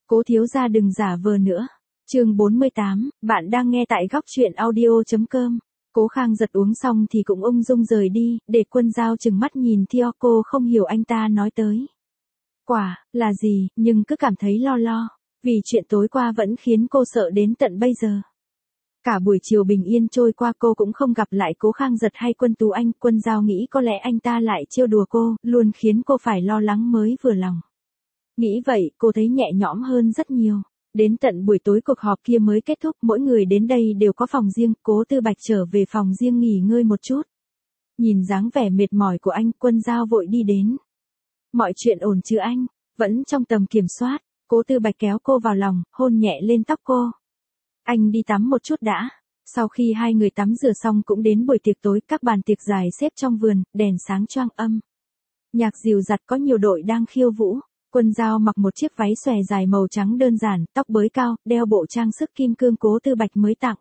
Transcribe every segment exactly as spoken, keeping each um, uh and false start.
Cố thiếu gia đừng giả vờ nữa. Chương bốn mươi tám, bạn đang nghe tại góc truyện audio chấm com. Cố Khang Giật uống xong thì cũng ung dung rời đi, để Quân Dao chừng mắt nhìn theo cô không hiểu anh ta nói tới. Quả, là gì, nhưng cứ cảm thấy lo lo, vì chuyện tối qua vẫn khiến cô sợ đến tận bây giờ. Cả buổi chiều bình yên trôi qua cô cũng không gặp lại Cố Khang Giật hay Quân Tú Anh, Quân Dao nghĩ có lẽ anh ta lại trêu đùa cô, luôn khiến cô phải lo lắng mới vừa lòng. Nghĩ vậy, cô thấy nhẹ nhõm hơn rất nhiều. Đến tận buổi tối cuộc họp kia mới kết thúc, mỗi người đến đây đều có phòng riêng, Cố Tư Bạch trở về phòng riêng nghỉ ngơi một chút. Nhìn dáng vẻ mệt mỏi của anh, Quân Dao vội đi đến. Mọi chuyện ổn chứ anh? Vẫn trong tầm kiểm soát. Cố Tư Bạch kéo cô vào lòng, hôn nhẹ lên tóc cô. Anh đi tắm một chút đã. Sau khi hai người tắm rửa xong cũng đến buổi tiệc tối, các bàn tiệc dài xếp trong vườn, đèn sáng choang âm. Nhạc dìu dặt có nhiều đội đang khiêu vũ. Quân Dao mặc một chiếc váy xòe dài màu trắng đơn giản, tóc bới cao, đeo bộ trang sức kim cương Cố Tư Bạch mới tặng.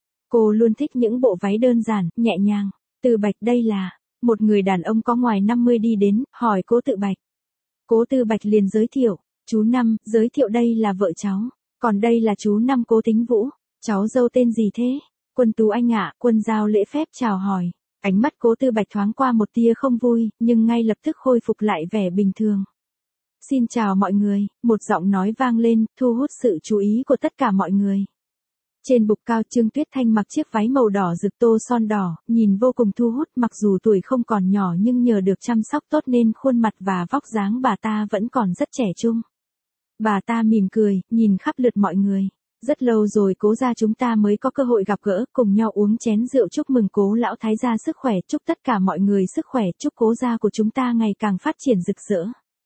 Cô luôn thích những bộ váy đơn giản, nhẹ nhàng. Tư Bạch, đây là... Một người đàn ông có ngoài năm mươi đi đến, hỏi Cố Tư Bạch. Cố Tư Bạch liền giới thiệu. Chú Năm, giới thiệu đây là vợ cháu. Còn đây là chú Năm Cố Tính Vũ. Cháu dâu tên gì thế? Quân Tú Anh ạ. Quân Dao lễ phép chào hỏi. Ánh mắt Cố Tư Bạch thoáng qua một tia không vui, nhưng ngay lập tức khôi phục lại vẻ bình thường. Xin chào mọi người, một giọng nói vang lên, thu hút sự chú ý của tất cả mọi người. Trên bục cao, Trương Tuyết Thanh mặc chiếc váy màu đỏ rực tô son đỏ, nhìn vô cùng thu hút, mặc dù tuổi không còn nhỏ nhưng nhờ được chăm sóc tốt nên khuôn mặt và vóc dáng bà ta vẫn còn rất trẻ trung. Bà ta mỉm cười, nhìn khắp lượt mọi người. Rất lâu rồi Cố gia chúng ta mới có cơ hội gặp gỡ, cùng nhau uống chén rượu chúc mừng Cố lão thái gia sức khỏe, chúc tất cả mọi người sức khỏe, chúc Cố gia của chúng ta ngày càng phát triển rực rỡ.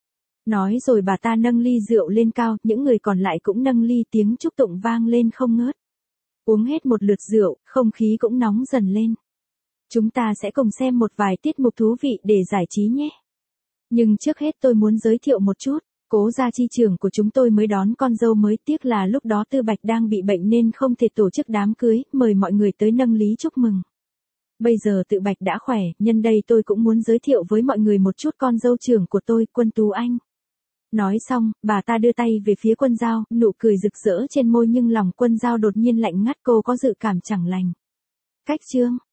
Nói rồi bà ta nâng ly rượu lên cao, những người còn lại cũng nâng ly, tiếng chúc tụng vang lên không ngớt. Uống hết một lượt rượu, không khí cũng nóng dần lên. Chúng ta sẽ cùng xem một vài tiết mục thú vị để giải trí nhé. Nhưng trước hết tôi muốn giới thiệu một chút, Cố gia chi trưởng của chúng tôi mới đón con dâu mới, tiếc là lúc đó Tư Bạch đang bị bệnh nên không thể tổ chức đám cưới, mời mọi người tới nâng ly chúc mừng. Bây giờ Tư Bạch đã khỏe, nhân đây tôi cũng muốn giới thiệu với mọi người một chút con dâu trưởng của tôi, Quân Tú Anh. Nói xong, bà ta đưa tay về phía Quân Dao, nụ cười rực rỡ trên môi nhưng lòng Quân Dao đột nhiên lạnh ngắt, cô có dự cảm chẳng lành. Cách Trương,